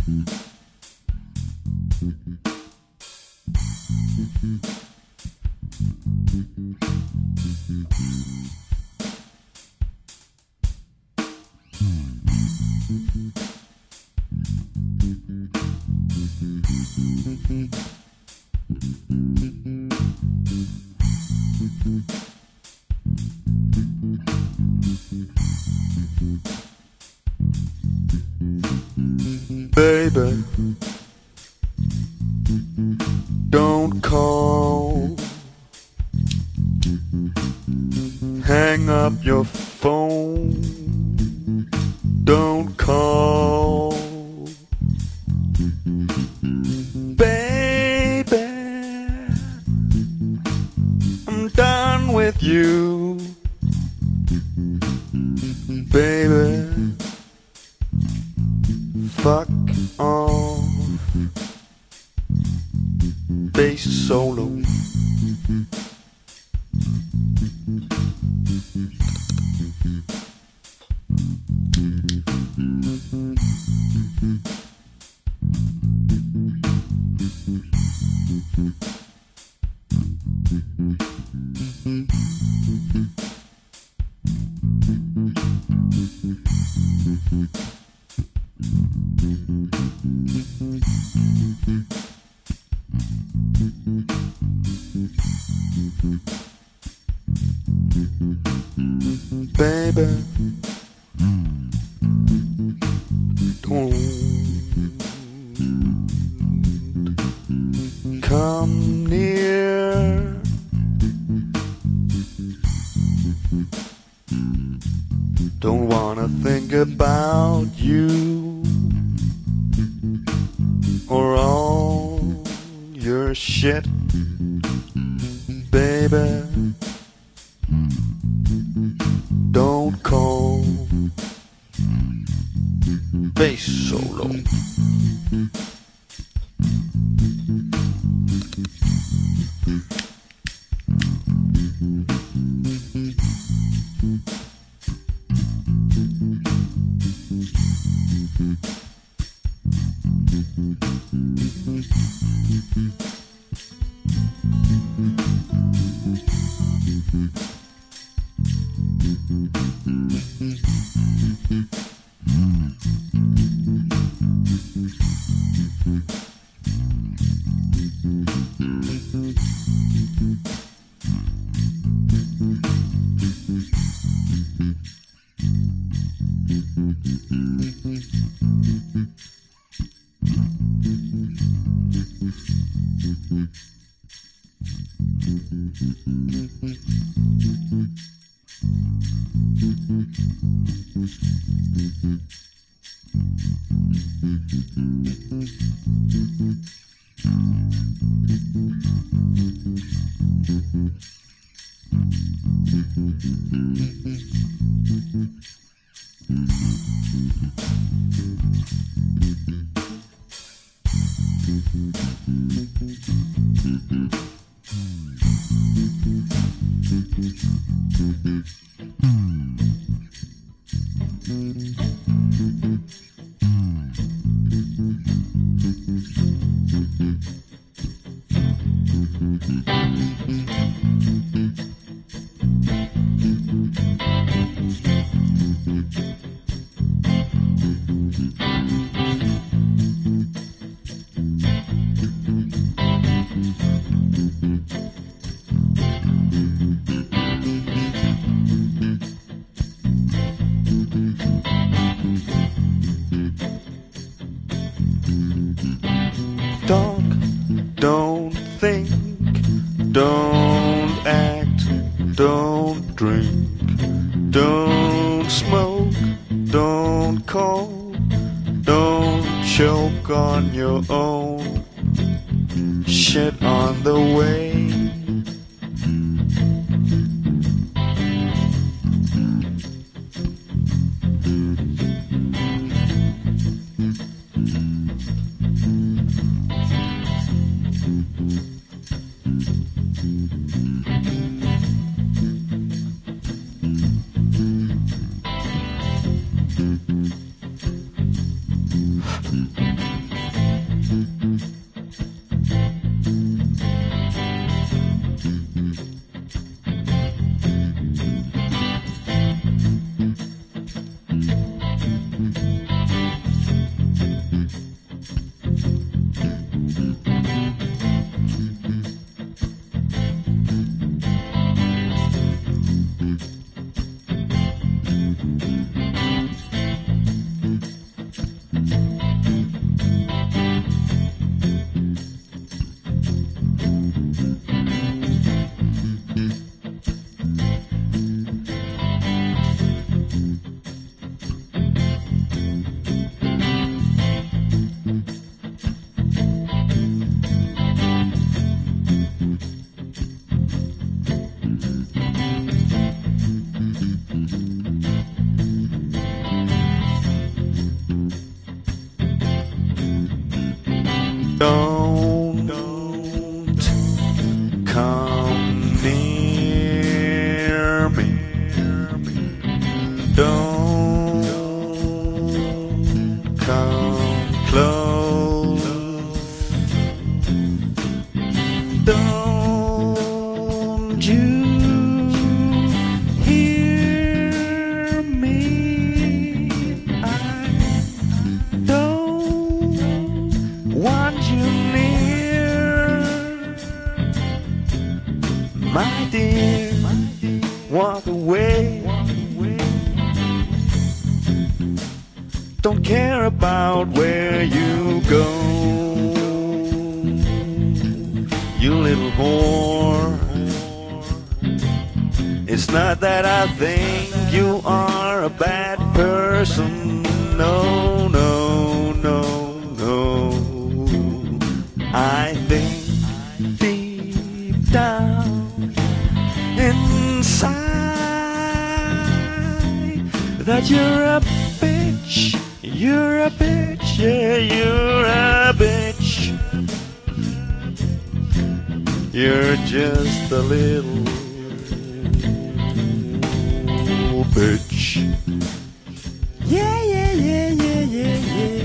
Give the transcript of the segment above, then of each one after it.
Baby, don't call. Hang up your phone. Don't call. Baby, I'm done with you. Baby, fuck off. Bass solo. Baby, don't come near. Don't wanna think about you or all your shit, baby. Don't call. Bass solo. Talk, don't think, don't act, don't drink, don't smoke, don't call, don't choke on your own shit on the way. Don't come near me. Don't come close. Don't you hear me? I don't want you near, my dear. Walk away. Don't care about where you go, you little whore. It's not that I think you are a bad person. No, no, no, no. I think deep down inside that you're a bitch. You're a bitch, yeah, you're a bitch. You're just a little bitch. Yeah, yeah, yeah, yeah, yeah, yeah.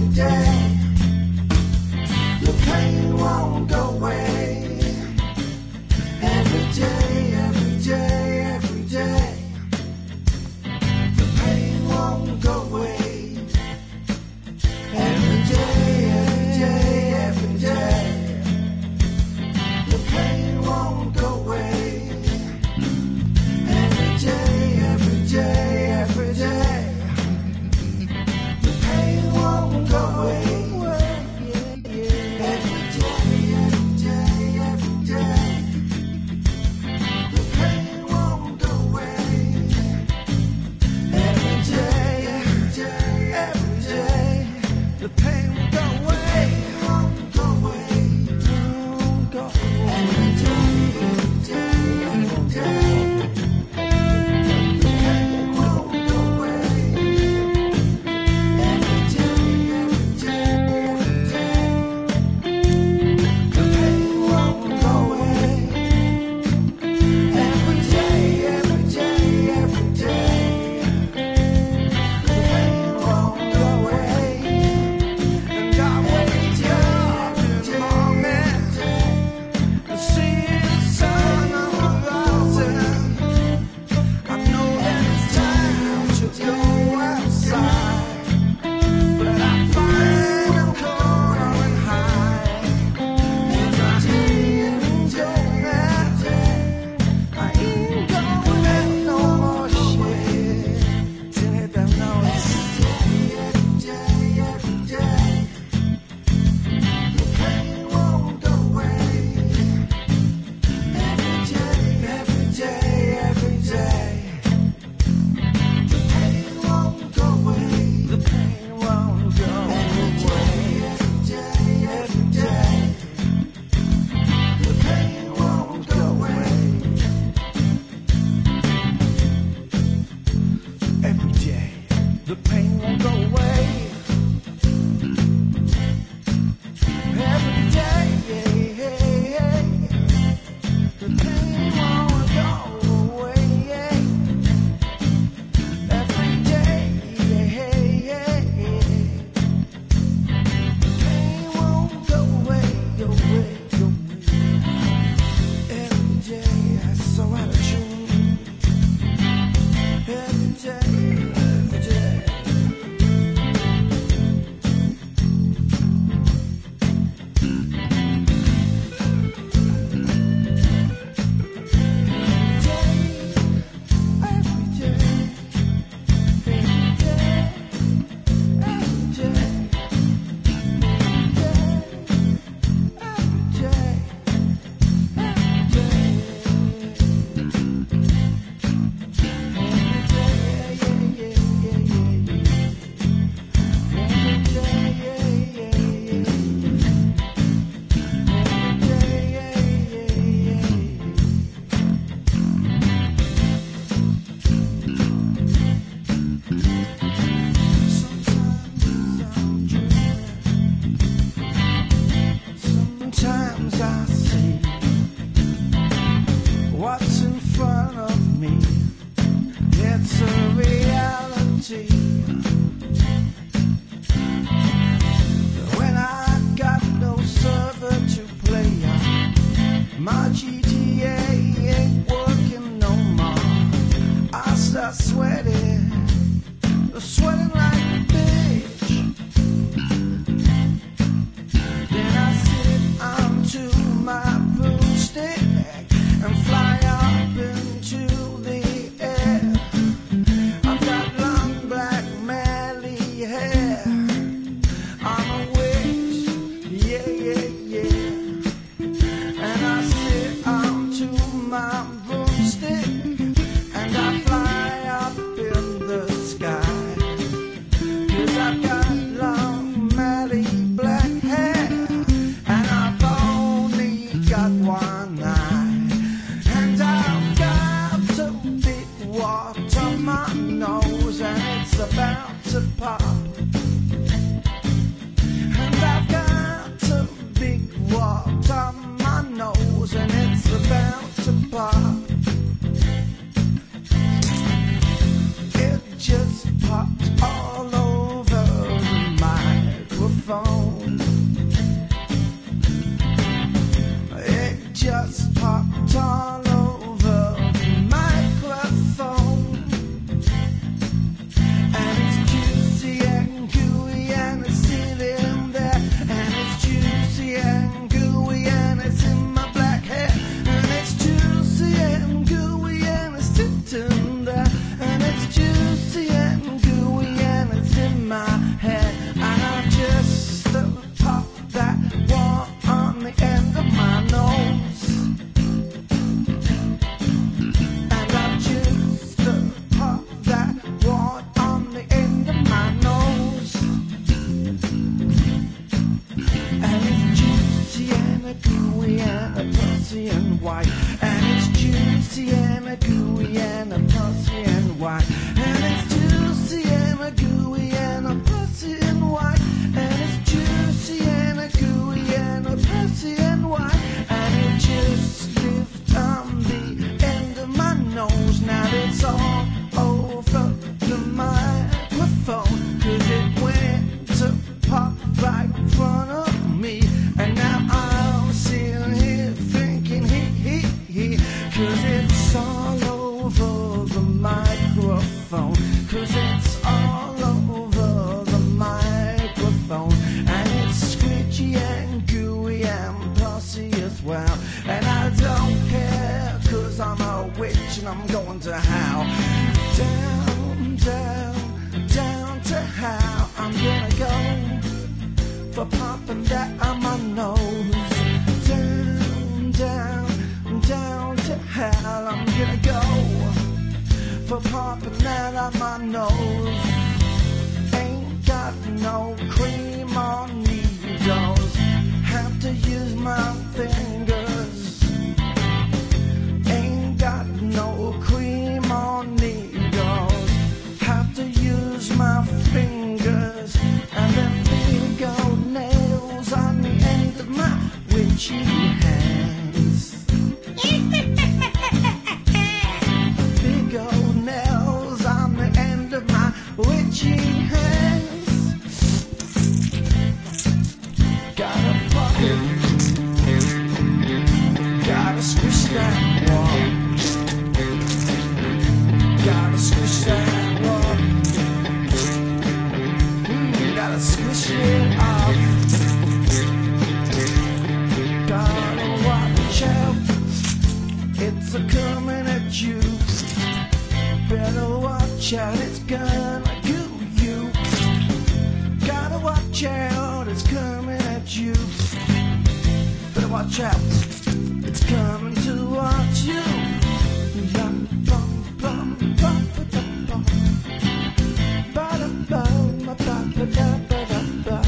And I sit microphone. It just popped all over the microphone. And it's juicy and gooey and it's sitting there. And it's juicy and gooey and it's in my black hair. And it's juicy and gooey and it's sitting there. And it's juicy and gooey and it's in my head. And I just pop that one on the end of my nose. And I just pop that one on the end of my nose. And it's juicy and a gooey and a pussy and white. And it's juicy and a gooey and a pussy and white. And it's juicy and a gooey and a pussy and white. And it's juicy and a gooey and a pussy and white. And it just lived on the end of my nose. Now it's all over the microphone. 'Cause it went to pop right in front of me. And now I'm sitting here thinking, he. 'Cause it's all over the microphone. 'Cause it's all over the microphone. And it's squidgy and gooey and pussy as well. And I don't care, 'cause I'm a witch and I'm going to hell. Down, down, down to hell. I'm gonna go for popping that on my nose. Down, down, down to hell. I'm gonna go for popping that on my nose. Ain't got no cream or needles. Have to use my fingers. Ain't got no cream or needles. Have to use my fingers. And then big old nails on the end of my witchy hands. Big old nails on the end of my witchy hands. Gotta pop it. Gotta squish that wall. Gotta squish that wall. Gotta squish it off. Gotta watch out. It's a coming at you. Better watch out, it's gonna goo you. Gotta watch out, it's coming at you. Better watch out, it's coming towards you. Bum, bum, bum, bum, ba-dum, bum. Ba-dum, bum, ba-dum, ba-dum, ba-dum, bum.